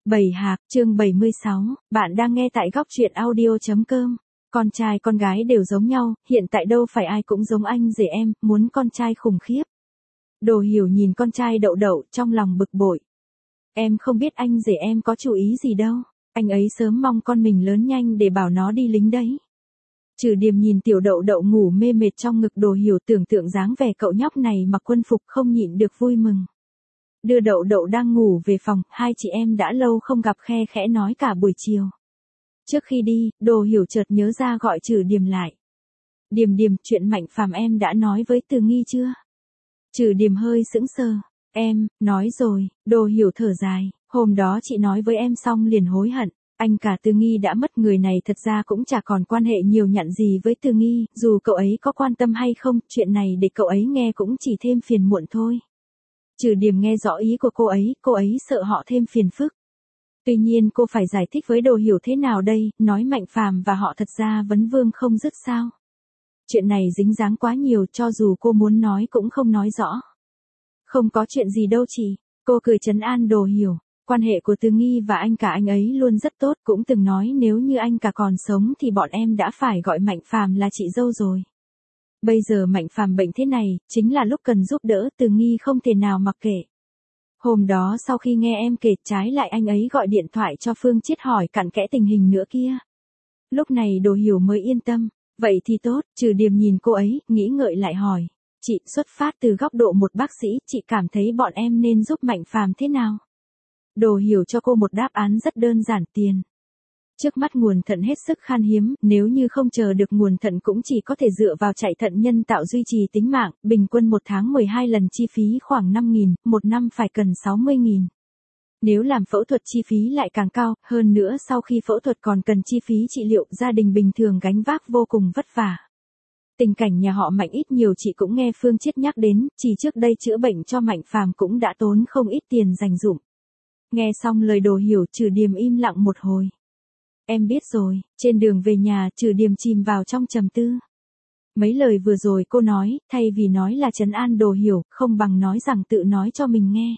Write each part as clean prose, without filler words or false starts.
Bầy Hạc, chương 76, bạn đang nghe tại góc truyện audio.com. Con trai con gái đều giống nhau, hiện tại đâu phải ai cũng giống anh rể em, muốn con trai khủng khiếp. Đồ Hiểu nhìn con trai Đậu Đậu trong lòng bực bội. Em không biết anh rể em có chú ý gì đâu, anh ấy sớm mong con mình lớn nhanh để bảo nó đi lính đấy. Trừ Điềm nhìn tiểu Đậu Đậu ngủ mê mệt trong ngực Đồ Hiểu, tưởng tượng dáng vẻ cậu nhóc này mặc quân phục không nhịn được vui mừng. Đưa Đậu Đậu đang ngủ về phòng, hai chị em đã lâu không gặp, khe khẽ nói cả buổi chiều. Trước khi đi, Đồ Hiểu chợt nhớ ra gọi Trừ Điềm lại. Điềm Điềm, chuyện Mạnh Phàm em đã nói với Từ Nghi chưa? Trừ Điềm hơi sững sờ. Em, nói rồi. Đồ Hiểu thở dài. Hôm đó chị nói với em xong liền hối hận. Anh cả Từ Nghi đã mất, người này thật ra cũng chả còn quan hệ nhiều nhặn gì với Từ Nghi, dù cậu ấy có quan tâm hay không, chuyện này để cậu ấy nghe cũng chỉ thêm phiền muộn thôi. Trừ Điềm nghe rõ ý của cô ấy sợ họ thêm phiền phức. Tuy nhiên cô phải giải thích với Đồ Hiểu thế nào đây, nói Mạnh Phàm và họ thật ra vấn vương không dứt sao? Chuyện này dính dáng quá nhiều, cho dù cô muốn nói cũng không nói rõ. Không có chuyện gì đâu chị, cô cười trấn an Đồ Hiểu. Quan hệ của Từ Nghi và anh cả anh ấy luôn rất tốt, cũng từng nói nếu như anh cả còn sống thì bọn em đã phải gọi Mạnh Phàm là chị dâu rồi. Bây giờ Mạnh Phàm bệnh thế này, chính là lúc cần giúp đỡ, Từ Nghi không thể nào mặc kệ. Hôm đó sau khi nghe em kể, trái lại anh ấy gọi điện thoại cho Phương Chiết hỏi cặn kẽ tình hình nữa kia. Lúc này Đồ Hiểu mới yên tâm. Vậy thì tốt. Trừ Điềm nhìn cô ấy, nghĩ ngợi lại hỏi. Chị, xuất phát từ góc độ một bác sĩ, chị cảm thấy bọn em nên giúp Mạnh Phàm thế nào? Đồ Hiểu cho cô một đáp án rất đơn giản: tiền. Trước mắt nguồn thận hết sức khan hiếm, nếu như không chờ được nguồn thận cũng chỉ có thể dựa vào chạy thận nhân tạo duy trì tính mạng, bình quân một tháng 12 lần chi phí khoảng 5.000, một năm phải cần 60.000. Nếu làm phẫu thuật chi phí lại càng cao, hơn nữa sau khi phẫu thuật còn cần chi phí trị liệu, gia đình bình thường gánh vác vô cùng vất vả. Tình cảnh nhà họ Mạnh ít nhiều chị cũng nghe Phương Chiết nhắc đến, chỉ trước đây chữa bệnh cho Mạnh Phàm cũng đã tốn không ít tiền dành dụm. Nghe xong lời Đồ Hiểu, Trừ Điềm im lặng một hồi. Em biết rồi. Trên đường về nhà, Trừ Điềm chìm vào trong trầm tư. Mấy lời vừa rồi cô nói, thay vì nói là trấn an Đồ Hiểu, không bằng nói rằng tự nói cho mình nghe.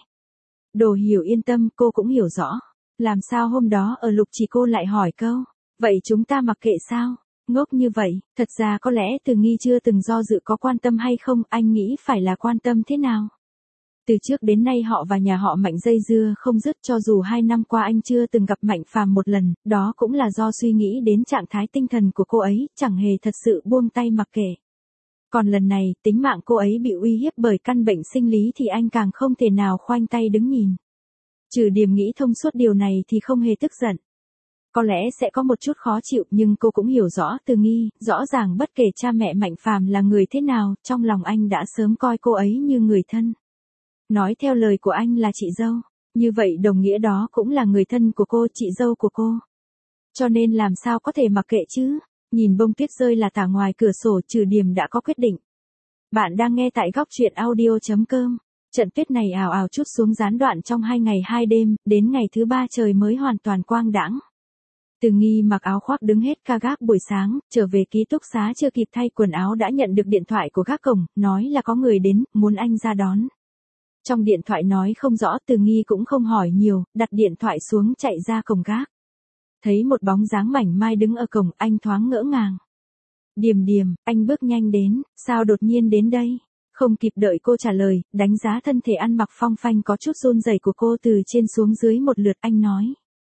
Đồ Hiểu yên tâm, cô cũng hiểu rõ. Làm sao hôm đó ở Lục Trì cô lại hỏi câu, vậy chúng ta mặc kệ sao? Ngốc như vậy, thật ra có lẽ Từ Nghi chưa từng do dự có quan tâm hay không, anh nghĩ phải là quan tâm thế nào? Từ trước đến nay họ và nhà họ Mạnh dây dưa không dứt, cho dù 2 năm qua anh chưa từng gặp Mạnh Phàm một lần, đó cũng là do suy nghĩ đến trạng thái tinh thần của cô ấy, chẳng hề thật sự buông tay mặc kệ. Còn lần này, tính mạng cô ấy bị uy hiếp bởi căn bệnh sinh lý thì anh càng không thể nào khoanh tay đứng nhìn. Trừ Điềm nghĩ thông suốt điều này thì không hề tức giận. Có lẽ sẽ có một chút khó chịu, nhưng cô cũng hiểu rõ Từ Nghi, rõ ràng bất kể cha mẹ Mạnh Phàm là người thế nào, trong lòng anh đã sớm coi cô ấy như người thân. Nói theo lời của anh là chị dâu, như vậy đồng nghĩa đó cũng là người thân của cô, chị dâu của cô. Cho nên làm sao có thể mặc kệ chứ? Nhìn bông tuyết rơi là tả ngoài cửa sổ, Trừ Điềm đã có quyết định. Bạn đang nghe tại góc truyện audio.com. Trận tuyết này ào ào trút xuống gián đoạn trong 2 ngày 2 đêm, đến ngày thứ 3 trời mới hoàn toàn quang đãng. Từ Nghi mặc áo khoác đứng hết ca gác buổi sáng, trở về ký túc xá chưa kịp thay quần áo đã nhận được điện thoại của gác cổng, nói là có người đến, muốn anh ra đón. Trong điện thoại nói không rõ, Từ Nghi cũng không hỏi nhiều, đặt điện thoại xuống chạy ra cổng gác. Thấy một bóng dáng mảnh mai đứng ở cổng, anh thoáng ngỡ ngàng. Điềm Điềm, anh bước nhanh đến, sao đột nhiên đến đây? Không kịp đợi cô trả lời, đánh giá thân thể ăn mặc phong phanh có chút run rẩy của cô từ trên xuống dưới một lượt, anh nói.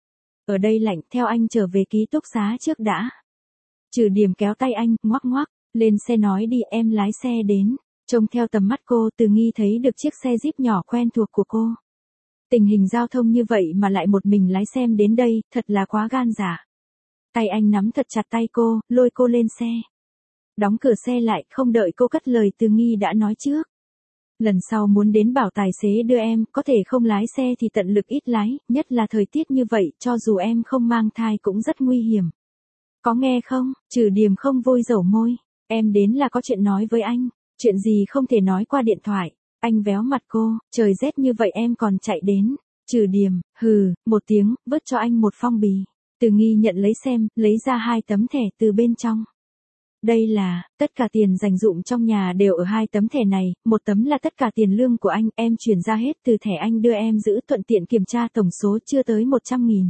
Ở đây lạnh, theo anh trở về ký túc xá trước đã. Trừ Điềm kéo tay anh, ngoắc ngoắc, lên xe nói đi, em lái xe đến. Trông theo tầm mắt cô, Từ Nghi thấy được chiếc xe Jeep nhỏ quen thuộc của cô. Tình hình giao thông như vậy mà lại một mình lái xe đến đây, thật là quá gan dạ. Tay anh nắm thật chặt tay cô, lôi cô lên xe. Đóng cửa xe lại, không đợi cô cất lời, Từ Nghi đã nói trước. Lần sau muốn đến bảo tài xế đưa em, có thể không lái xe thì tận lực ít lái, nhất là thời tiết như vậy, cho dù em không mang thai cũng rất nguy hiểm. Có nghe không? Trừ Điềm không vui dẩu môi. Em đến là có chuyện nói với anh. Chuyện gì không thể nói qua điện thoại. Anh véo mặt cô, trời rét như vậy em còn chạy đến. Trừ Điềm, hừ, một tiếng, vứt cho anh một phong bì. Từ Nghi nhận lấy xem, lấy ra 2 tấm thẻ từ bên trong. Đây là, tất cả tiền dành dụm trong nhà đều ở hai tấm thẻ này, một tấm là tất cả tiền lương của anh, em chuyển ra hết từ thẻ anh đưa em giữ thuận tiện kiểm tra tổng số chưa tới 100.000.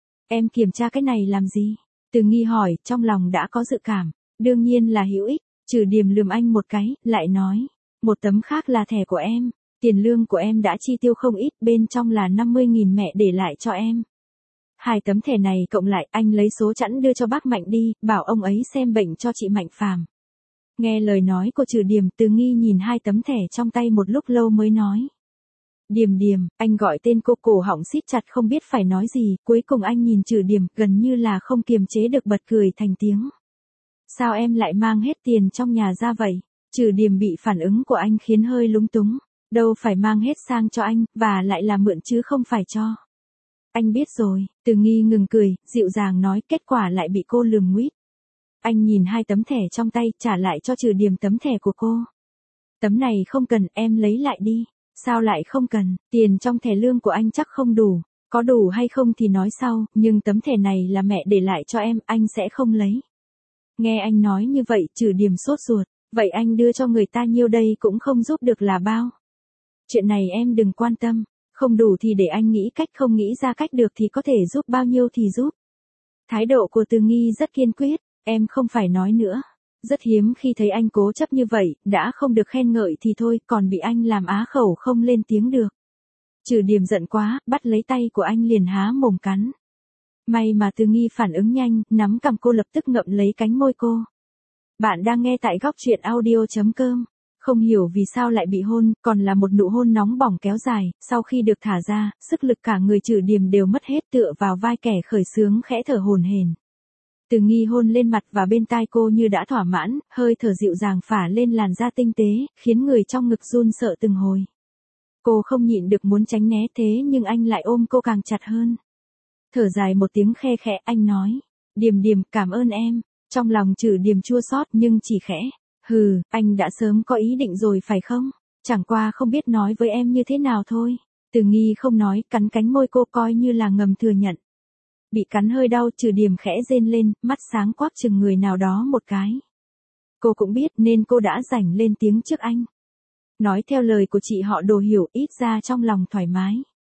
Em kiểm tra cái này làm gì? Từ Nghi hỏi, trong lòng đã có dự cảm. Đương nhiên là hữu ích, Trừ Điểm lườm anh một cái, lại nói. Một tấm khác là thẻ của em. Tiền lương của em đã chi tiêu không ít, bên trong là 50.000 mẹ để lại cho em. Hai tấm thẻ này cộng lại, anh lấy số chẵn đưa cho bác Mạnh đi, bảo ông ấy xem bệnh cho chị Mạnh Phàm. Nghe lời nói của Trừ Điểm, Từ Nghi nhìn hai tấm thẻ trong tay một lúc lâu mới nói. Điểm Điểm, anh gọi tên cô, cổ họng siết chặt không biết phải nói gì, cuối cùng anh nhìn Trừ Điểm, gần như là không kiềm chế được bật cười thành tiếng. Sao em lại mang hết tiền trong nhà ra vậy? Trừ Điểm bị phản ứng của anh khiến hơi lúng túng. Đâu phải mang hết sang cho anh, và lại là mượn chứ không phải cho. Anh biết rồi, Từ Nghi ngừng cười, dịu dàng nói, kết quả lại bị cô lườm nguýt. Anh nhìn hai tấm thẻ trong tay, trả lại cho Trừ Điểm tấm thẻ của cô. Tấm này không cần, em lấy lại đi. Sao lại không cần, tiền trong thẻ lương của anh chắc không đủ. Có đủ hay không thì nói sau, nhưng tấm thẻ này là mẹ để lại cho em, anh sẽ không lấy. Nghe anh nói như vậy, Trừ Điểm sốt ruột. Vậy anh đưa cho người ta nhiêu đây cũng không giúp được là bao. Chuyện này em đừng quan tâm. Không đủ thì để anh nghĩ cách, không nghĩ ra cách được thì có thể giúp bao nhiêu thì giúp. Thái độ của Từ Nghi rất kiên quyết, em không phải nói nữa. Rất hiếm khi thấy anh cố chấp như vậy, đã không được khen ngợi thì thôi, còn bị anh làm á khẩu không lên tiếng được. Trừ Điểm giận quá, bắt lấy tay của anh liền há mồm cắn. May mà Từ Nghi phản ứng nhanh, nắm cằm cô lập tức ngậm lấy cánh môi cô. Bạn đang nghe tại góc truyện audio.com. Không hiểu vì sao lại bị hôn, còn là một nụ hôn nóng bỏng kéo dài, sau khi được thả ra, sức lực cả người Trừ Điểm đều mất hết, tựa vào vai kẻ khởi xướng khẽ thở hổn hển. Từ Nghi hôn lên mặt và bên tai cô như đã thỏa mãn, hơi thở dịu dàng phả lên làn da tinh tế, khiến người trong ngực run sợ từng hồi. Cô không nhịn được muốn tránh né, thế nhưng anh lại ôm cô càng chặt hơn. Thở dài một tiếng khe khẽ, anh nói, Điểm Điểm, cảm ơn em. Trong lòng Trừ Điểm chua xót nhưng chỉ khẽ. Hừ, anh đã sớm có ý định rồi phải không? Chẳng qua không biết nói với em như thế nào thôi. Từ Nghi không nói, cắn cánh môi cô coi như là ngầm thừa nhận. Bị cắn hơi đau, Trừ Điểm khẽ rên lên, mắt sáng quắc chừng người nào đó một cái. Cô cũng biết nên cô đã rảnh lên tiếng trước anh. Nói theo lời của chị họ Đồ hiểu, ít ra trong lòng thoải mái.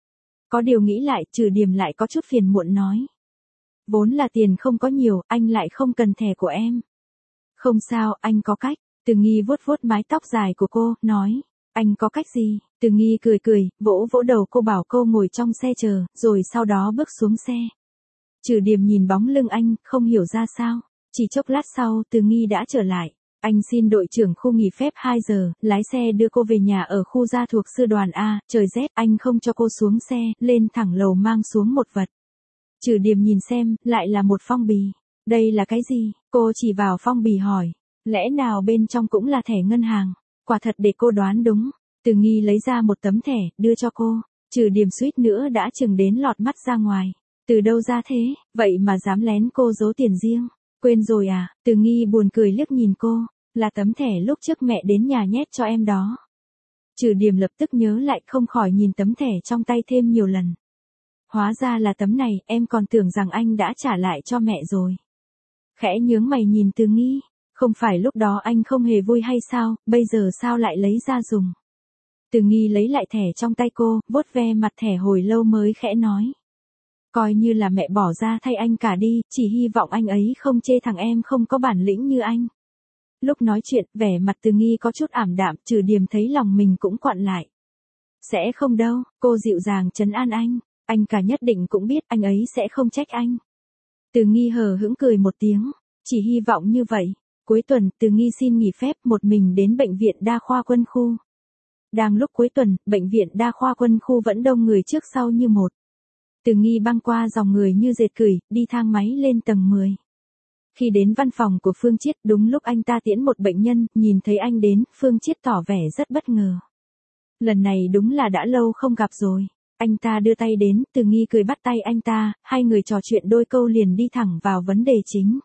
Có điều nghĩ lại, Trừ Điểm lại có chút phiền muộn nói. Vốn là tiền không có nhiều, anh lại không cần thẻ của em. Không sao, anh có cách. Từ Nghi vuốt vuốt mái tóc dài của cô, nói. Anh có cách gì? Từ Nghi cười cười, vỗ vỗ đầu cô bảo cô ngồi trong xe chờ, rồi sau đó bước xuống xe. Trừ Điểm nhìn bóng lưng anh, không hiểu ra sao. Chỉ chốc lát sau, Từ Nghi đã trở lại. Anh xin đội trưởng khu nghỉ phép 2 giờ, lái xe đưa cô về nhà ở khu gia thuộc sư đoàn A, trời rét, anh không cho cô xuống xe, lên thẳng lầu mang xuống một vật. Trừ Điểm nhìn xem, lại là một phong bì. Đây là cái gì? Cô chỉ vào phong bì hỏi. Lẽ nào bên trong cũng là thẻ ngân hàng? Quả thật để cô đoán đúng. Từ Nghi lấy ra một tấm thẻ, đưa cho cô. Trừ Điểm suýt nữa đã chừng đến lọt mắt ra ngoài. Từ đâu ra thế, vậy mà dám lén cô giấu tiền riêng. Quên rồi à? Từ Nghi buồn cười liếc nhìn cô. Là tấm thẻ lúc trước mẹ đến nhà nhét cho em đó. Trừ Điểm lập tức nhớ lại, không khỏi nhìn tấm thẻ trong tay thêm nhiều lần. Hóa ra là tấm này, em còn tưởng rằng anh đã trả lại cho mẹ rồi. Khẽ nhướng mày nhìn Từ Nghi. Không phải lúc đó anh không hề vui hay sao, bây giờ sao lại lấy ra dùng. Từ Nghi lấy lại thẻ trong tay cô, vuốt ve mặt thẻ hồi lâu mới khẽ nói. Coi như là mẹ bỏ ra thay anh cả đi, chỉ hy vọng anh ấy không chê thằng em không có bản lĩnh như anh. Lúc nói chuyện, vẻ mặt Từ Nghi có chút ảm đạm, Trừ Điểm thấy lòng mình cũng quặn lại. Sẽ không đâu, cô dịu dàng trấn an anh cả nhất định cũng biết anh ấy sẽ không trách anh. Từ Nghi hờ hững cười một tiếng, chỉ hy vọng như vậy. Cuối tuần, Từ Nghi xin nghỉ phép một mình đến bệnh viện đa khoa quân khu. Đang lúc cuối tuần, bệnh viện đa khoa quân khu vẫn đông người trước sau như một. Từ Nghi băng qua dòng người như dệt cửi, đi thang máy lên tầng 10. Khi đến văn phòng của Phương Chiết, đúng lúc anh ta tiễn một bệnh nhân, nhìn thấy anh đến, Phương Chiết tỏ vẻ rất bất ngờ. Lần này đúng là đã lâu không gặp rồi. Anh ta đưa tay đến, Từ Nghi cười bắt tay anh ta, hai người trò chuyện đôi câu liền đi thẳng vào vấn đề chính.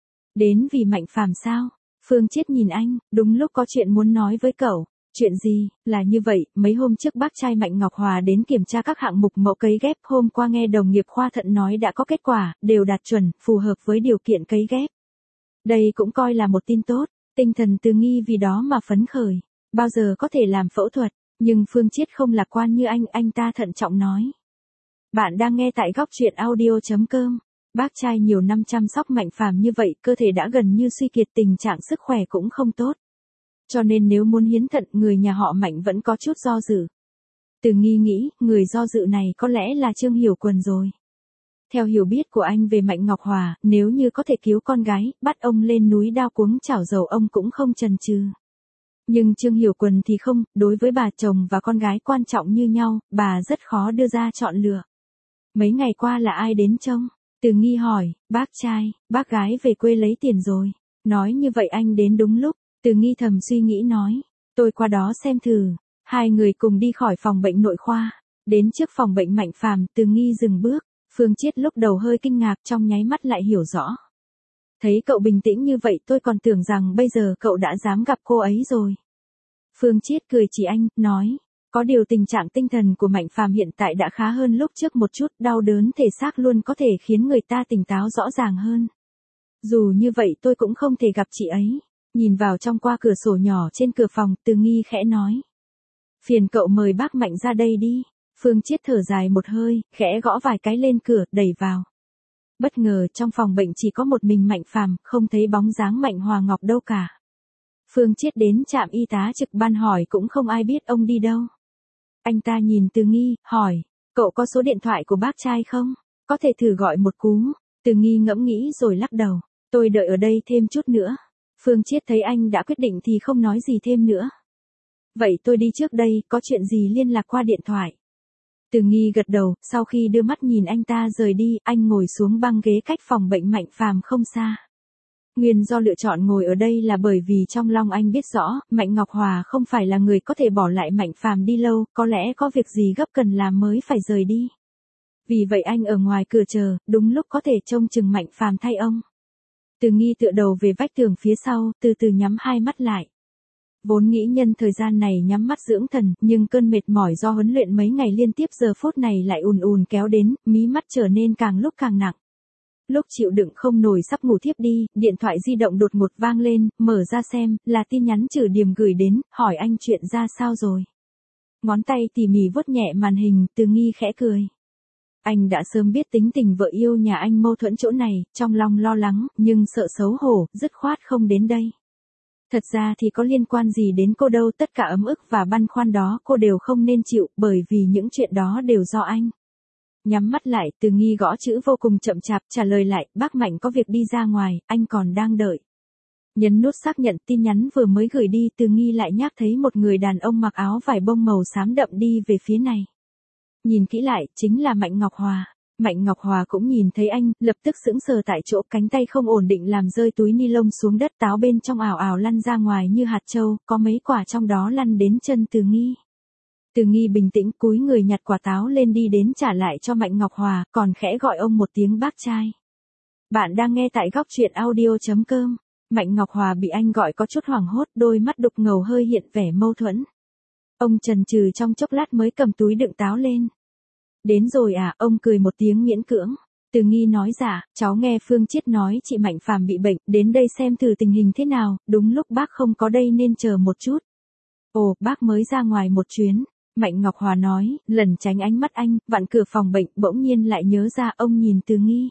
Đến vì Mạnh Phàm sao? Phương Chiết nhìn anh, đúng lúc có chuyện muốn nói với cậu. Chuyện gì? Là như vậy, mấy hôm trước bác trai Mạnh Ngọc Hòa đến kiểm tra các hạng mục mẫu cấy ghép, hôm qua nghe đồng nghiệp khoa thận nói đã có kết quả, đều đạt chuẩn, phù hợp với điều kiện cấy ghép. Đây cũng coi là một tin tốt, tinh thần Từ Nghi vì đó mà phấn khởi. Bao giờ có thể làm phẫu thuật, nhưng Phương Chiết không lạc quan như anh ta thận trọng nói. Bạn đang nghe tại góc truyện audio.com. Bác trai nhiều năm chăm sóc Mạnh Phàm như vậy, cơ thể đã gần như suy kiệt, tình trạng sức khỏe cũng không tốt. Cho nên nếu muốn hiến thận, người nhà họ Mạnh vẫn có chút do dự. Từ Nghi nghĩ, người do dự này có lẽ là Trương Hiểu Quần rồi. Theo hiểu biết của anh về Mạnh Ngọc Hòa, nếu như có thể cứu con gái, bắt ông lên núi đao cuống chảo dầu ông cũng không chần chừ. Nhưng Trương Hiểu Quần thì không, đối với bà, chồng và con gái quan trọng như nhau, bà rất khó đưa ra chọn lựa. Mấy ngày qua là ai đến trông? Từ Nghi hỏi, bác trai, bác gái về quê lấy tiền rồi. Nói như vậy anh đến đúng lúc. Từ Nghi thầm suy nghĩ nói, tôi qua đó xem thử. Hai người cùng đi khỏi phòng bệnh nội khoa. Đến trước phòng bệnh Mạnh Phàm, Từ Nghi dừng bước. Phương Chiết lúc đầu hơi kinh ngạc, trong nháy mắt lại hiểu rõ. Thấy cậu bình tĩnh như vậy tôi còn tưởng rằng bây giờ cậu đã dám gặp cô ấy rồi. Phương Chiết cười chỉ anh, nói, có điều tình trạng tinh thần của Mạnh Phàm hiện tại đã khá hơn lúc trước một chút, đau đớn thể xác luôn có thể khiến người ta tỉnh táo rõ ràng hơn. Dù như vậy tôi cũng không thể gặp chị ấy. Nhìn vào trong qua cửa sổ nhỏ trên cửa phòng, Từ Nghi khẽ nói. Phiền cậu mời bác Mạnh ra đây đi. Phương Chiết thở dài một hơi, khẽ gõ vài cái lên cửa, đẩy vào. Bất ngờ trong phòng bệnh chỉ có một mình Mạnh Phàm, không thấy bóng dáng Mạnh Hòa Ngọc đâu cả. Phương Chiết đến trạm y tá trực ban hỏi cũng không ai biết ông đi đâu. Anh ta nhìn Từ Nghi, hỏi, cậu có số điện thoại của bác trai không? Có thể thử gọi một cú. Từ Nghi ngẫm nghĩ rồi lắc đầu, tôi đợi ở đây thêm chút nữa. Phương Chiết thấy anh đã quyết định thì không nói gì thêm nữa. Vậy tôi đi trước đây, có chuyện gì liên lạc qua điện thoại. Từ Nghi gật đầu, sau khi đưa mắt nhìn anh ta rời đi, anh ngồi xuống băng ghế cách phòng bệnh Mạnh Phàm không xa. Nguyên do lựa chọn ngồi ở đây là bởi vì trong lòng anh biết rõ, Mạnh Ngọc Hòa không phải là người có thể bỏ lại Mạnh Phàm đi lâu, có lẽ có việc gì gấp cần làm mới phải rời đi. Vì vậy anh ở ngoài cửa chờ, đúng lúc có thể trông chừng Mạnh Phàm thay ông. Từ Nghi tựa đầu về vách tường phía sau, từ từ nhắm hai mắt lại. Vốn nghĩ nhân thời gian này nhắm mắt dưỡng thần, nhưng cơn mệt mỏi do huấn luyện mấy ngày liên tiếp giờ phút này lại ùn ùn kéo đến, mí mắt trở nên càng lúc càng nặng. Lúc chịu đựng không nổi sắp ngủ thiếp đi, điện thoại di động đột ngột vang lên, mở ra xem, là tin nhắn Trử Điểm gửi đến, hỏi anh chuyện ra sao rồi. Ngón tay tỉ mỉ vuốt nhẹ màn hình, Từ Nghi khẽ cười. Anh đã sớm biết tính tình vợ yêu nhà anh mâu thuẫn chỗ này, trong lòng lo lắng, nhưng sợ xấu hổ, dứt khoát không đến đây. Thật ra thì có liên quan gì đến cô đâu, tất cả ấm ức và băn khoăn đó cô đều không nên chịu, bởi vì những chuyện đó đều do anh. Nhắm mắt lại, Từ Nghi gõ chữ vô cùng chậm chạp, trả lời lại, bác Mạnh có việc đi ra ngoài, anh còn đang đợi. Nhấn nút xác nhận tin nhắn vừa mới gửi đi, Từ Nghi lại nhắc thấy một người đàn ông mặc áo vải bông màu xám đậm đi về phía này. Nhìn kỹ lại, chính là Mạnh Ngọc Hòa. Mạnh Ngọc Hòa cũng nhìn thấy anh, lập tức sững sờ tại chỗ, cánh tay không ổn định làm rơi túi ni lông xuống đất, táo bên trong ảo ảo lăn ra ngoài như hạt châu, có mấy quả trong đó lăn đến chân Từ Nghi. Từ Nghi bình tĩnh cúi người nhặt quả táo lên đi đến trả lại cho Mạnh Ngọc Hòa, còn khẽ gọi ông một tiếng bác trai. Bạn đang nghe tại góc truyện audio.com. Mạnh Ngọc Hòa bị anh gọi có chút hoảng hốt, đôi mắt đục ngầu hơi hiện vẻ mâu thuẫn. Ông chần chừ trong chốc lát mới cầm túi đựng táo lên. Đến rồi à, ông cười một tiếng miễn cưỡng. Từ Nghi nói dạ, cháu nghe Phương Chiết nói chị Mạnh Phàm bị bệnh, đến đây xem thử tình hình thế nào, đúng lúc bác không có đây nên chờ một chút. Ồ, bác mới ra ngoài một chuyến. Mạnh Ngọc Hòa nói, lần tránh ánh mắt anh, vặn cửa phòng bệnh, bỗng nhiên lại nhớ ra, ông nhìn Từ Nghi.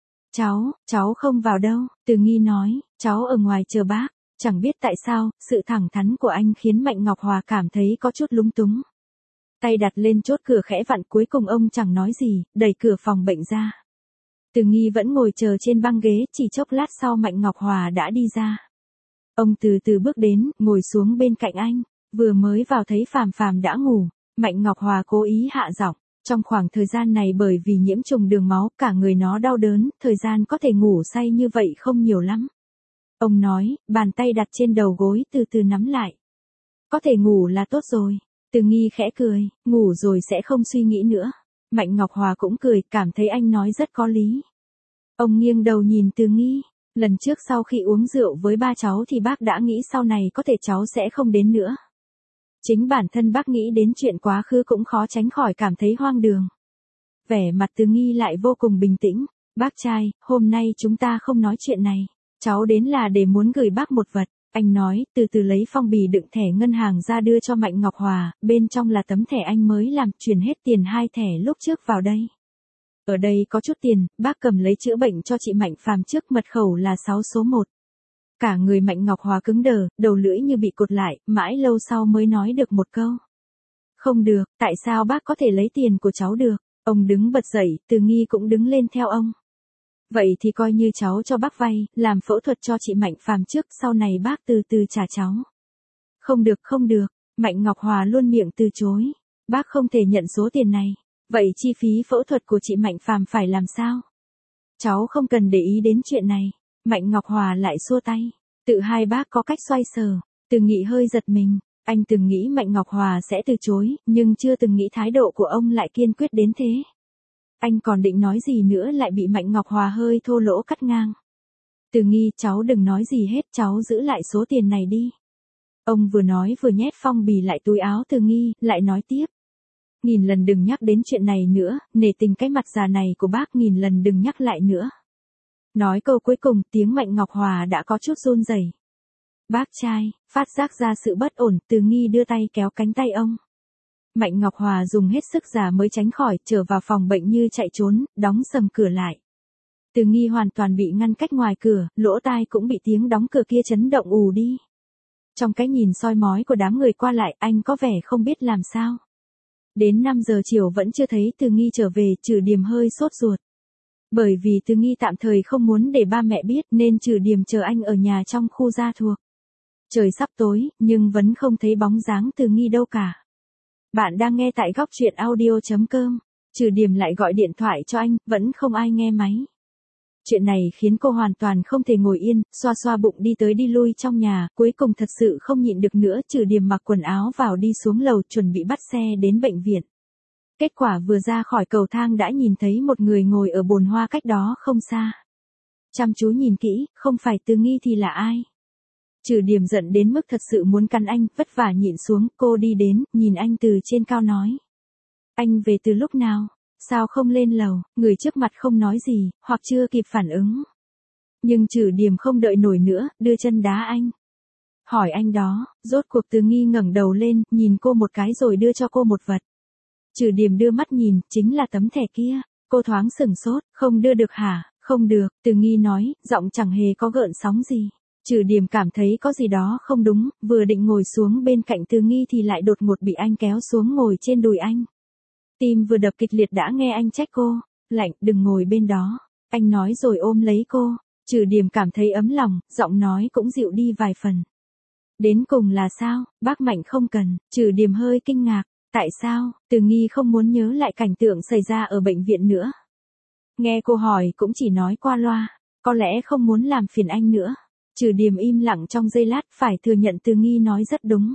Cháu không vào đâu, Từ Nghi nói, cháu ở ngoài chờ bác. Chẳng biết tại sao, sự thẳng thắn của anh khiến Mạnh Ngọc Hòa cảm thấy có chút lúng túng. Tay đặt lên chốt cửa khẽ vặn, cuối cùng ông chẳng nói gì, đẩy cửa phòng bệnh ra. Từ Nghi vẫn ngồi chờ trên băng ghế, chỉ chốc lát sau Mạnh Ngọc Hòa đã đi ra. Ông từ từ bước đến, ngồi xuống bên cạnh anh, vừa mới vào thấy Phàm đã ngủ, Mạnh Ngọc Hòa cố ý hạ giọng, trong khoảng thời gian này bởi vì nhiễm trùng đường máu, cả người nó đau đớn, thời gian có thể ngủ say như vậy không nhiều lắm. Ông nói, bàn tay đặt trên đầu gối từ từ nắm lại. Có thể ngủ là tốt rồi. Từ Nghi khẽ cười, ngủ rồi sẽ không suy nghĩ nữa. Mạnh Ngọc Hòa cũng cười, cảm thấy anh nói rất có lý. Ông nghiêng đầu nhìn Từ Nghi, lần trước sau khi uống rượu với ba cháu thì bác đã nghĩ sau này có thể cháu sẽ không đến nữa. Chính bản thân bác nghĩ đến chuyện quá khứ cũng khó tránh khỏi cảm thấy hoang đường. Vẻ mặt Từ Nghi lại vô cùng bình tĩnh, bác trai, hôm nay chúng ta không nói chuyện này. Cháu đến là để muốn gửi bác một vật. Anh nói, từ từ lấy phong bì đựng thẻ ngân hàng ra đưa cho Mạnh Ngọc Hòa, bên trong là tấm thẻ anh mới làm, chuyển hết tiền 2 thẻ lúc trước vào đây. Ở đây có chút tiền, bác cầm lấy chữa bệnh cho chị Mạnh Phàm trước, mật khẩu là 6 số 1. Cả người Mạnh Ngọc Hòa cứng đờ, đầu lưỡi như bị cột lại, mãi lâu sau mới nói được một câu. Không được, tại sao bác có thể lấy tiền của cháu được? Ông đứng bật dậy, Từ Nghi cũng đứng lên theo ông. Vậy thì coi như cháu cho bác vay, làm phẫu thuật cho chị Mạnh Phàm trước, sau này bác từ từ trả cháu. Không được, không được, Mạnh Ngọc Hòa luôn miệng từ chối. Bác không thể nhận số tiền này. Vậy chi phí phẫu thuật của chị Mạnh Phàm phải làm sao? Cháu không cần để ý đến chuyện này. Mạnh Ngọc Hòa lại xua tay. Tự hai bác có cách xoay sở. Từ Nghị hơi giật mình. Anh từng nghĩ Mạnh Ngọc Hòa sẽ từ chối, nhưng chưa từng nghĩ thái độ của ông lại kiên quyết đến thế. Anh còn định nói gì nữa lại bị Mạnh Ngọc Hòa hơi thô lỗ cắt ngang. Từ Nghi, cháu đừng nói gì hết, cháu giữ lại số tiền này đi. Ông vừa nói vừa nhét phong bì lại túi áo Từ Nghi, lại nói tiếp. 1000 lần đừng nhắc đến chuyện này nữa, nể tình cái mặt già này của bác, 1000 lần đừng nhắc lại nữa. Nói câu cuối cùng, tiếng Mạnh Ngọc Hòa đã có chút run rẩy. Bác trai, phát giác ra sự bất ổn, Từ Nghi đưa tay kéo cánh tay ông. Mạnh Ngọc Hòa dùng hết sức giả mới tránh khỏi, trở vào phòng bệnh như chạy trốn, đóng sầm cửa lại. Từ Nghi hoàn toàn bị ngăn cách ngoài cửa, lỗ tai cũng bị tiếng đóng cửa kia chấn động ù đi. Trong cái nhìn soi mói của đám người qua lại, anh có vẻ không biết làm sao. Đến 5 giờ chiều vẫn chưa thấy Từ Nghi trở về, Trử Điềm hơi sốt ruột. Bởi vì Từ Nghi tạm thời không muốn để ba mẹ biết nên Trử Điềm chờ anh ở nhà trong khu gia thuộc. Trời sắp tối, nhưng vẫn không thấy bóng dáng Từ Nghi đâu cả. Bạn đang nghe tại góc truyện audio.com. Trử Điềm lại gọi điện thoại cho anh, vẫn không ai nghe máy. Chuyện này khiến cô hoàn toàn không thể ngồi yên, xoa xoa bụng đi tới đi lui trong nhà, cuối cùng thật sự không nhịn được nữa, Trử Điềm mặc quần áo vào đi xuống lầu chuẩn bị bắt xe đến bệnh viện. Kết quả vừa ra khỏi cầu thang đã nhìn thấy một người ngồi ở bồn hoa cách đó không xa. Chăm chú nhìn kỹ, không phải Từ Nghi thì là ai? Trử Điềm giận đến mức thật sự muốn cắn anh, vất vả nhịn xuống, cô đi đến, nhìn anh từ trên cao nói. Anh về từ lúc nào? Sao không lên lầu? Người trước mặt không nói gì, hoặc chưa kịp phản ứng. Nhưng Trử Điềm không đợi nổi nữa, đưa chân đá anh. Hỏi anh đó, rốt cuộc Từ Nghi ngẩng đầu lên, nhìn cô một cái rồi đưa cho cô một vật. Trử Điềm đưa mắt nhìn, chính là tấm thẻ kia. Cô thoáng sửng sốt, không đưa được hả? Không được, Từ Nghi nói, giọng chẳng hề có gợn sóng gì. Trử Điềm cảm thấy có gì đó không đúng, vừa định ngồi xuống bên cạnh Từ Nghi thì lại đột ngột bị anh kéo xuống ngồi trên đùi anh. Tim vừa đập kịch liệt đã nghe anh trách cô, lạnh, đừng ngồi bên đó. Anh nói rồi ôm lấy cô, Trử Điềm cảm thấy ấm lòng, giọng nói cũng dịu đi vài phần. Đến cùng là sao, bác Mạnh không cần, Trử Điềm hơi kinh ngạc, tại sao, Từ Nghi không muốn nhớ lại cảnh tượng xảy ra ở bệnh viện nữa. Nghe cô hỏi cũng chỉ nói qua loa, có lẽ không muốn làm phiền anh nữa. Trử Điềm im lặng trong giây lát, phải thừa nhận Từ Nghi nói rất đúng.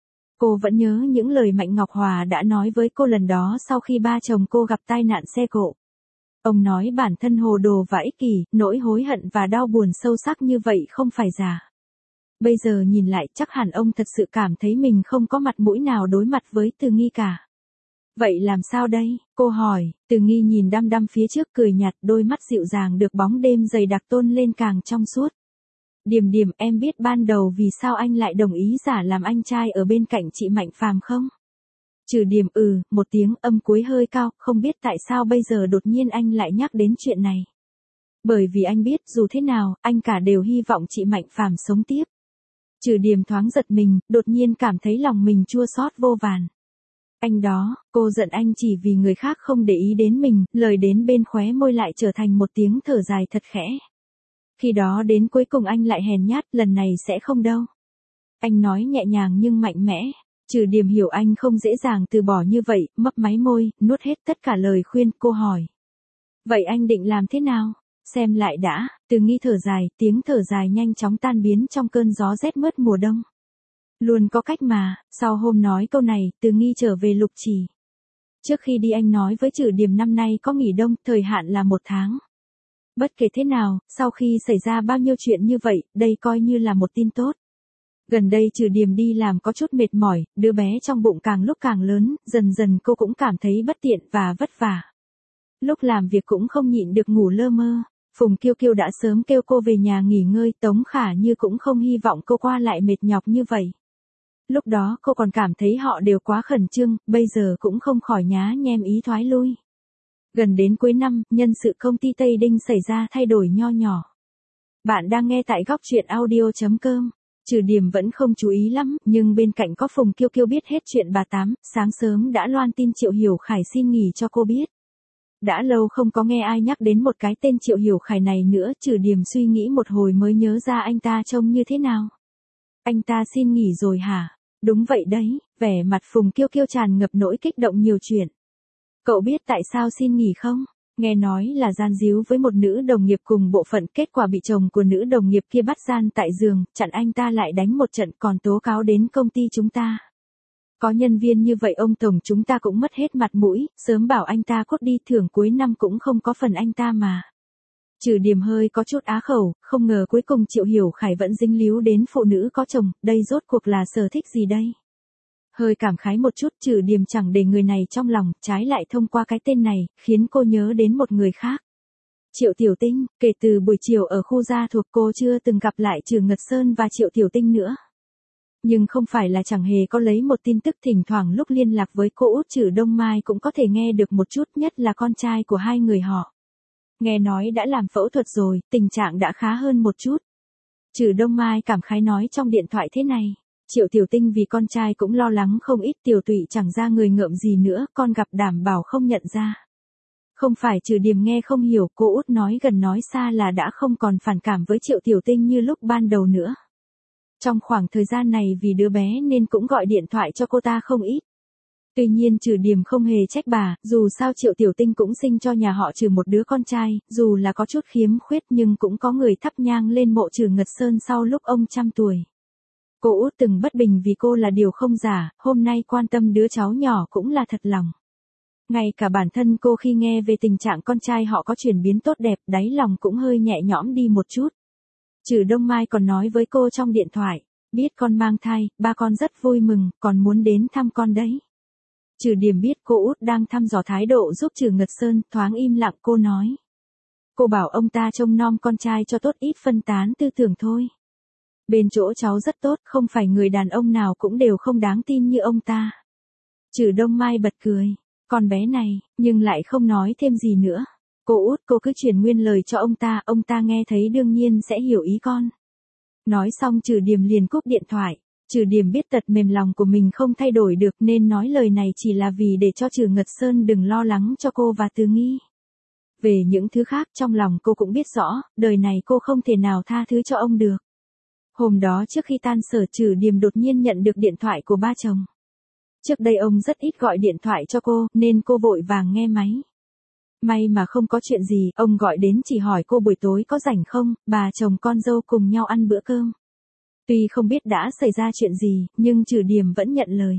Cô vẫn nhớ những lời Mạnh Ngọc Hòa đã nói với cô lần đó sau khi ba chồng cô gặp tai nạn xe cộ. Ông nói bản thân hồ đồ và ích kỷ, nỗi hối hận và đau buồn sâu sắc như vậy không phải giả. Bây giờ nhìn lại chắc hẳn ông thật sự cảm thấy mình không có mặt mũi nào đối mặt với Từ Nghi cả. Vậy làm sao đây? Cô hỏi, Từ Nghi nhìn đăm đăm phía trước cười nhạt, đôi mắt dịu dàng được bóng đêm dày đặc tôn lên càng trong suốt. Điềm Điềm, em biết ban đầu vì sao anh lại đồng ý giả làm anh trai ở bên cạnh chị Mạnh Phàm không? Trử Điềm một tiếng, âm cuối hơi cao, không biết tại sao bây giờ đột nhiên anh lại nhắc đến chuyện này. Bởi vì anh biết dù thế nào, anh cả đều hy vọng chị Mạnh Phàm sống tiếp. Trử Điềm thoáng giật mình, đột nhiên cảm thấy lòng mình chua xót vô vàn. Anh đó, cô giận anh chỉ vì người khác không để ý đến mình, lời đến bên khóe môi lại trở thành một tiếng thở dài thật khẽ. Khi đó đến cuối cùng anh lại hèn nhát, lần này sẽ không đâu. Anh nói nhẹ nhàng nhưng mạnh mẽ. Trử Điềm hiểu anh không dễ dàng từ bỏ như vậy, mấp máy môi, nuốt hết tất cả lời khuyên, cô hỏi. Vậy anh định làm thế nào? Xem lại đã, Từ Nghi thở dài, tiếng thở dài nhanh chóng tan biến trong cơn gió rét mướt mùa đông. Luôn có cách mà, sau hôm nói câu này, Từ Nghi trở về Lục Trì. Trước khi đi anh nói với Trử Điềm năm nay có nghỉ đông, thời hạn là 1 tháng. Bất kể thế nào, sau khi xảy ra bao nhiêu chuyện như vậy, đây coi như là một tin tốt. Gần đây Trử Điềm đi làm có chút mệt mỏi, đứa bé trong bụng càng lúc càng lớn, dần dần cô cũng cảm thấy bất tiện và vất vả. Lúc làm việc cũng không nhịn được ngủ lơ mơ. Phùng Kiêu Kiêu đã sớm kêu cô về nhà nghỉ ngơi, Tống Khả Như cũng không hy vọng cô qua lại mệt nhọc như vậy. Lúc đó cô còn cảm thấy họ đều quá khẩn trương, bây giờ cũng không khỏi nhá nhem ý thoái lui. Gần đến cuối năm, nhân sự công ty Tây Đinh xảy ra thay đổi nho nhỏ. Bạn đang nghe tại góc truyện audio.com. Trừ Điểm vẫn không chú ý lắm, nhưng bên cạnh có Phùng Kiêu Kiêu biết hết chuyện bà Tám, sáng sớm đã loan tin Triệu Hiểu Khải xin nghỉ cho cô biết. Đã lâu không có nghe ai nhắc đến một cái tên Triệu Hiểu Khải này nữa, Trừ Điểm suy nghĩ một hồi mới nhớ ra anh ta trông như thế nào. Anh ta xin nghỉ rồi hả? Đúng vậy đấy, vẻ mặt Phùng Kiêu Kiêu tràn ngập nỗi kích động nhiều chuyện. Cậu biết tại sao xin nghỉ không? Nghe nói là gian díu với một nữ đồng nghiệp cùng bộ phận, kết quả bị chồng của nữ đồng nghiệp kia bắt gian tại giường, chặn anh ta lại đánh một trận còn tố cáo đến công ty chúng ta. Có nhân viên như vậy ông tổng chúng ta cũng mất hết mặt mũi, sớm bảo anh ta cút đi, thưởng cuối năm cũng không có phần anh ta mà. Trừ Điểm hơi có chút á khẩu, không ngờ cuối cùng Triệu Hiểu Khải vẫn dính líu đến phụ nữ có chồng, đây rốt cuộc là sở thích gì đây? Hơi cảm khái một chút, Trừ Điểm chẳng để người này trong lòng, trái lại thông qua cái tên này, khiến cô nhớ đến một người khác. Triệu Tiểu Tinh, kể từ buổi chiều ở khu gia thuộc cô chưa từng gặp lại Trừ Ngật Sơn và Triệu Tiểu Tinh nữa. Nhưng không phải là chẳng hề có lấy một tin tức, thỉnh thoảng lúc liên lạc với cô út Trừ Đông Mai cũng có thể nghe được một chút, nhất là con trai của hai người họ. Nghe nói đã làm phẫu thuật rồi, tình trạng đã khá hơn một chút. Trừ Đông Mai cảm khái nói trong điện thoại thế này. Triệu Tiểu Tinh vì con trai cũng lo lắng không ít, Tiểu Tụy chẳng ra người ngợm gì nữa, con gặp đảm bảo không nhận ra. Không phải Trừ Điểm nghe không hiểu, cô út nói gần nói xa là đã không còn phản cảm với Triệu Tiểu Tinh như lúc ban đầu nữa. Trong khoảng thời gian này vì đứa bé nên cũng gọi điện thoại cho cô ta không ít. Tuy nhiên Trừ Điểm không hề trách bà, dù sao Triệu Tiểu Tinh cũng sinh cho nhà họ Trừ một đứa con trai, dù là có chút khiếm khuyết nhưng cũng có người thắp nhang lên mộ Trừ Ngật Sơn sau lúc ông trăm tuổi. Cô út từng bất bình vì cô là điều không giả, hôm nay quan tâm đứa cháu nhỏ cũng là thật lòng. Ngay cả bản thân cô khi nghe về tình trạng con trai họ có chuyển biến tốt đẹp, đáy lòng cũng hơi nhẹ nhõm đi một chút. Trừ Đông Mai còn nói với cô trong điện thoại, biết con mang thai, ba con rất vui mừng, còn muốn đến thăm con đấy. Trừ Điểm biết cô út đang thăm dò thái độ giúp Trừ Ngật Sơn, thoáng im lặng cô nói. Cô bảo ông ta trông nom con trai cho tốt, ít phân tán tư tưởng thôi. Bên chỗ cháu rất tốt, không phải người đàn ông nào cũng đều không đáng tin như ông ta. Trừ Đông Mai bật cười, con bé này, nhưng lại không nói thêm gì nữa. Cô út cô cứ truyền nguyên lời cho ông ta nghe thấy đương nhiên sẽ hiểu ý con. Nói xong Trừ Điểm liền cúp điện thoại. Trừ Điểm biết tật mềm lòng của mình không thay đổi được nên nói lời này chỉ là vì để cho Trừ Ngật Sơn đừng lo lắng cho cô và Từ Nghi. Về những thứ khác trong lòng cô cũng biết rõ, đời này cô không thể nào tha thứ cho ông được. Hôm đó trước khi tan sở Trừ Điểm đột nhiên nhận được điện thoại của ba chồng. Trước đây ông rất ít gọi điện thoại cho cô, nên cô vội vàng nghe máy. May mà không có chuyện gì, ông gọi đến chỉ hỏi cô buổi tối có rảnh không, bà chồng con dâu cùng nhau ăn bữa cơm. Tuy không biết đã xảy ra chuyện gì, nhưng Trừ Điểm vẫn nhận lời.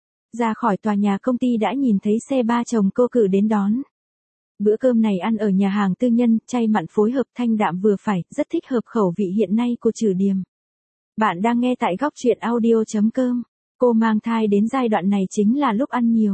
Ra khỏi tòa nhà công ty đã nhìn thấy xe ba chồng cô cử đến đón. Bữa cơm này ăn ở nhà hàng tư nhân, chay mặn phối hợp thanh đạm vừa phải, rất thích hợp khẩu vị hiện nay của Trừ Điểm. Bạn đang nghe tại góc truyện audio.com. Cô mang thai đến giai đoạn này chính là lúc ăn nhiều.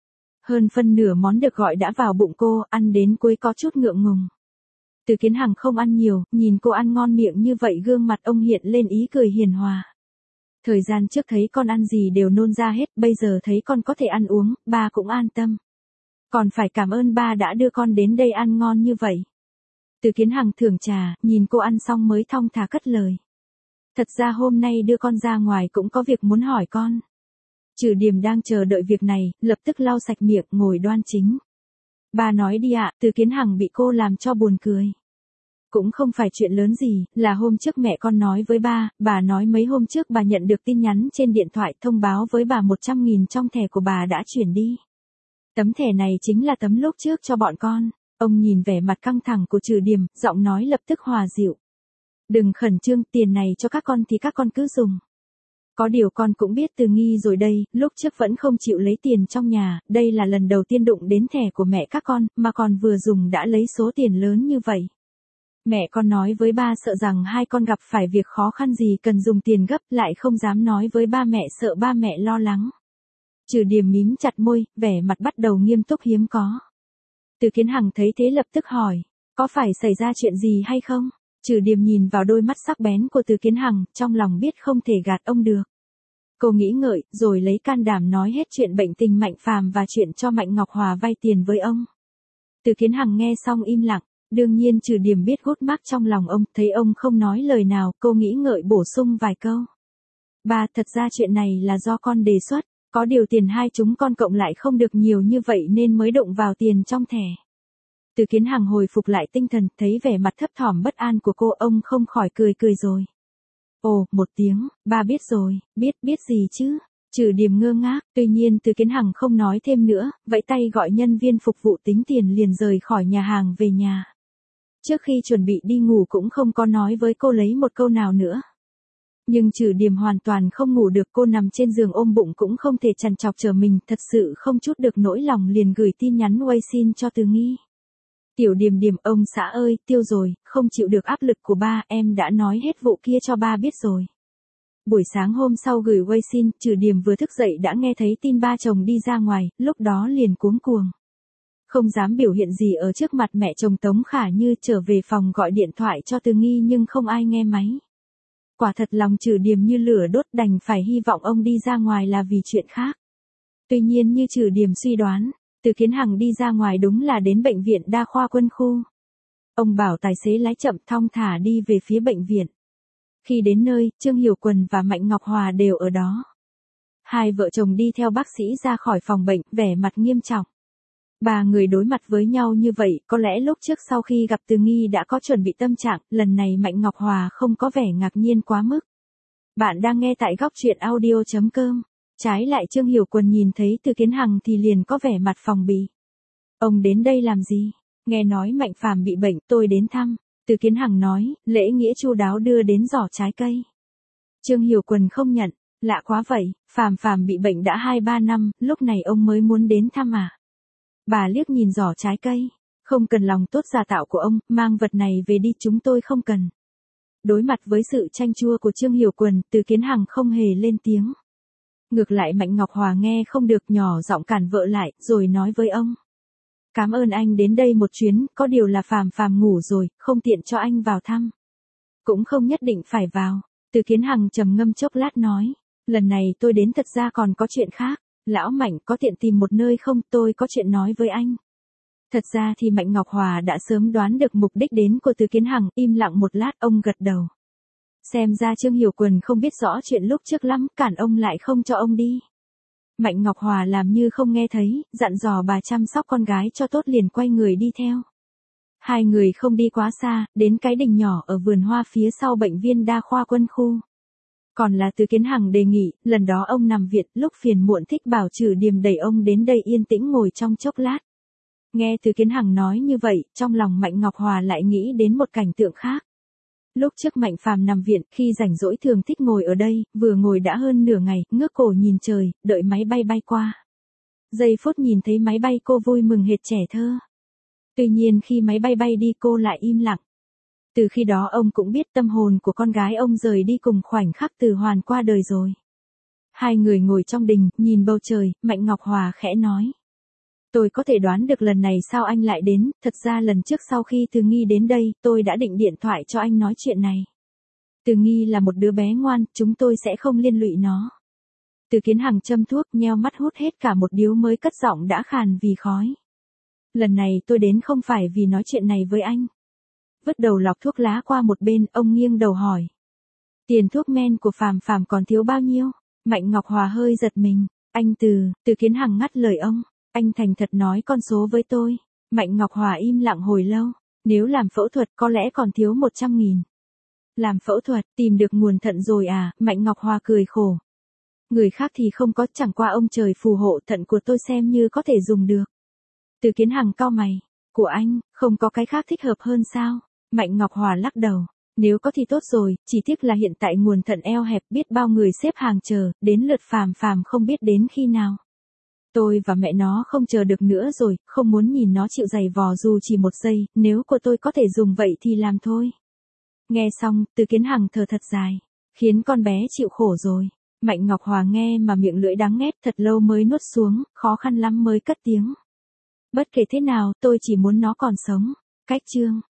Hơn phân nửa món được gọi đã vào bụng cô, ăn đến cuối có chút ngượng ngùng. Từ Kiến Hằng không ăn nhiều, nhìn cô ăn ngon miệng như vậy gương mặt ông hiện lên ý cười hiền hòa. Thời gian trước thấy con ăn gì đều nôn ra hết, bây giờ thấy con có thể ăn uống, ba cũng an tâm. Còn phải cảm ơn ba đã đưa con đến đây ăn ngon như vậy. Từ Kiến Hằng thưởng trà, nhìn cô ăn xong mới thong thả cất lời. Thật ra hôm nay đưa con ra ngoài cũng có việc muốn hỏi con. Trừ Điểm đang chờ đợi việc này, lập tức lau sạch miệng, ngồi đoan chính. Ba nói đi ạ, Từ Kiến Hằng bị cô làm cho buồn cười. Cũng không phải chuyện lớn gì, là hôm trước mẹ con nói với ba, bà nói mấy hôm trước bà nhận được tin nhắn trên điện thoại thông báo với bà 100.000 trong thẻ của bà đã chuyển đi. Tấm thẻ này chính là tấm lúc trước cho bọn con. Ông nhìn vẻ mặt căng thẳng của Trừ Điểm, giọng nói lập tức hòa dịu. Đừng khẩn trương, tiền này cho các con thì các con cứ dùng. Có điều con cũng biết Từ Nghi rồi đây, lúc trước vẫn không chịu lấy tiền trong nhà, đây là lần đầu tiên đụng đến thẻ của mẹ các con, mà còn vừa dùng đã lấy số tiền lớn như vậy. Mẹ con nói với ba sợ rằng hai con gặp phải việc khó khăn gì cần dùng tiền gấp, lại không dám nói với ba mẹ sợ ba mẹ lo lắng. Trừ Điểm mím chặt môi, vẻ mặt bắt đầu nghiêm túc hiếm có. Từ Kiến Hằng thấy thế lập tức hỏi, Có phải xảy ra chuyện gì hay không? Trừ Điềm nhìn vào đôi mắt sắc bén của Từ Kiến Hằng, trong lòng biết không thể gạt ông được. Cô nghĩ ngợi, rồi lấy can đảm nói hết chuyện bệnh tình Mạnh Phàm và chuyện cho Mạnh Ngọc Hòa vay tiền với ông. Từ Kiến Hằng nghe xong im lặng, đương nhiên Trừ Điềm biết gút mắc trong lòng ông, thấy ông không nói lời nào, cô nghĩ ngợi bổ sung vài câu. Ba, thật ra chuyện này là do con đề xuất, có điều tiền hai chúng con cộng lại không được nhiều như vậy nên mới đụng vào tiền trong thẻ. Từ Kiến Hằng hồi phục lại tinh thần, thấy vẻ mặt thấp thỏm bất an của cô, ông không khỏi cười rồi. Ồ, một tiếng, ba biết rồi, biết gì chứ? Trừ Điềm ngơ ngác, tuy nhiên Từ Kiến Hằng không nói thêm nữa, vẫy tay gọi nhân viên phục vụ tính tiền liền rời khỏi nhà hàng về nhà. Trước khi chuẩn bị đi ngủ cũng không có nói với cô lấy một câu nào nữa. Nhưng Trừ Điềm hoàn toàn không ngủ được, cô nằm trên giường ôm bụng cũng không thể trằn trọc chờ mình, thật sự không chút được nỗi lòng liền gửi tin nhắn quay xin cho Từ Nghi. Tiểu Điềm Điềm, ông xã ơi, tiêu rồi, không chịu được áp lực của ba, em đã nói hết vụ kia cho ba biết rồi. Buổi sáng hôm sau gửi quay xin, Trừ Điềm vừa thức dậy đã nghe thấy tin ba chồng đi ra ngoài, lúc đó liền cuống cuồng. Không dám biểu hiện gì ở trước mặt mẹ chồng Tống Khả Như, trở về phòng gọi điện thoại cho Từ Nghi nhưng không ai nghe máy. Quả thật lòng Trừ Điềm như lửa đốt, đành phải hy vọng ông đi ra ngoài là vì chuyện khác. Tuy nhiên như Trừ Điềm suy đoán, Từ Kiến Hằng đi ra ngoài đúng là đến bệnh viện đa khoa Quân khu. Ông bảo tài xế lái chậm thong thả đi về phía bệnh viện. Khi đến nơi, Trương Hiểu Quần và Mạnh Ngọc Hòa đều ở đó. Hai vợ chồng đi theo bác sĩ ra khỏi phòng bệnh, vẻ mặt nghiêm trọng. Ba người đối mặt với nhau như vậy, có lẽ lúc trước sau khi gặp Từ Nghi đã có chuẩn bị tâm trạng, lần này Mạnh Ngọc Hòa không có vẻ ngạc nhiên quá mức. Bạn đang nghe tại góc truyện audio.com. Trái lại Trương Hiểu Quần nhìn thấy Từ Kiến Hằng thì liền có vẻ mặt phòng bị. Ông đến đây làm gì? Nghe nói Mạnh Phàm bị bệnh, tôi đến thăm. Từ Kiến Hằng nói, lễ nghĩa chu đáo đưa đến giỏ trái cây. Trương Hiểu Quần không nhận, lạ quá vậy, Phàm bị bệnh đã 2-3 năm, lúc này ông mới muốn đến thăm à? Bà liếc nhìn giỏ trái cây, không cần lòng tốt giả tạo của ông, mang vật này về đi, chúng tôi không cần. Đối mặt với sự chanh chua của Trương Hiểu Quần, Từ Kiến Hằng không hề lên tiếng. Ngược lại Mạnh Ngọc Hòa nghe không được, nhỏ giọng cản vợ lại, rồi nói với ông. Cảm ơn anh đến đây một chuyến, có điều là Phàm ngủ rồi, không tiện cho anh vào thăm. Cũng không nhất định phải vào. Từ Kiến Hằng trầm ngâm chốc lát nói. Lần này tôi đến thật ra còn có chuyện khác. Lão Mạnh, có tiện tìm một nơi không, tôi có chuyện nói với anh. Thật ra thì Mạnh Ngọc Hòa đã sớm đoán được mục đích đến của Từ Kiến Hằng, im lặng một lát, ông gật đầu. Xem ra Trương Hiểu Quần không biết rõ chuyện lúc trước lắm, cản ông lại không cho ông đi. Mạnh Ngọc Hòa làm như không nghe thấy, dặn dò bà chăm sóc con gái cho tốt liền quay người đi theo. Hai người không đi quá xa, đến cái đình nhỏ ở vườn hoa phía sau bệnh viện đa khoa Quân khu. Còn là Từ Kiến Hằng đề nghị, lần đó ông nằm viện, lúc phiền muộn thích bảo Trừ Điềm đẩy ông đến đây yên tĩnh ngồi trong chốc lát. Nghe Từ Kiến Hằng nói như vậy, trong lòng Mạnh Ngọc Hòa lại nghĩ đến một cảnh tượng khác. Lúc trước Mạnh Phàm nằm viện, khi rảnh rỗi thường thích ngồi ở đây, vừa ngồi đã hơn nửa ngày, ngước cổ nhìn trời, đợi máy bay bay qua. Giây phút nhìn thấy máy bay cô vui mừng hệt trẻ thơ. Tuy nhiên khi máy bay bay đi cô lại im lặng. Từ khi đó ông cũng biết tâm hồn của con gái ông rời đi cùng khoảnh khắc Từ Hoàn qua đời rồi. Hai người ngồi trong đình, nhìn bầu trời, Mạnh Ngọc Hòa khẽ nói. Tôi có thể đoán được lần này sao anh lại đến, thật ra lần trước sau khi Từ Nghi đến đây, tôi đã định điện thoại cho anh nói chuyện này. Từ Nghi là một đứa bé ngoan, chúng tôi sẽ không liên lụy nó. Từ Kiến Hằng châm thuốc, nheo mắt hút hết cả một điếu mới cất giọng đã khàn vì khói. Lần này tôi đến không phải vì nói chuyện này với anh. Vứt đầu lọc thuốc lá qua một bên, ông nghiêng đầu hỏi. Tiền thuốc men của Phàm còn thiếu bao nhiêu? Mạnh Ngọc Hòa hơi giật mình. Anh Từ Kiến Hằng ngắt lời ông. Anh thành thật nói con số với tôi. Mạnh Ngọc Hòa im lặng hồi lâu. Nếu làm phẫu thuật có lẽ còn thiếu 100.000. Làm phẫu thuật, tìm được nguồn thận rồi à? Mạnh Ngọc Hòa cười khổ. Người khác thì không có, chẳng qua ông trời phù hộ, thận của tôi xem như có thể dùng được. Từ Kiến Hằng cau mày. Của anh, không có cái khác thích hợp hơn sao? Mạnh Ngọc Hòa lắc đầu. Nếu có thì tốt rồi, chỉ tiếc là hiện tại nguồn thận eo hẹp, biết bao người xếp hàng chờ, đến lượt Phàm không biết đến khi nào. Tôi và mẹ nó không chờ được nữa rồi, không muốn nhìn nó chịu giày vò dù chỉ một giây, nếu của tôi có thể dùng vậy thì làm thôi. Nghe xong, Từ Kiến Hằng thở thật dài, khiến con bé chịu khổ rồi. Mạnh Ngọc Hòa nghe mà miệng lưỡi đắng nghét, thật lâu mới nuốt xuống, khó khăn lắm mới cất tiếng. Bất kể thế nào, tôi chỉ muốn nó còn sống. Cách chương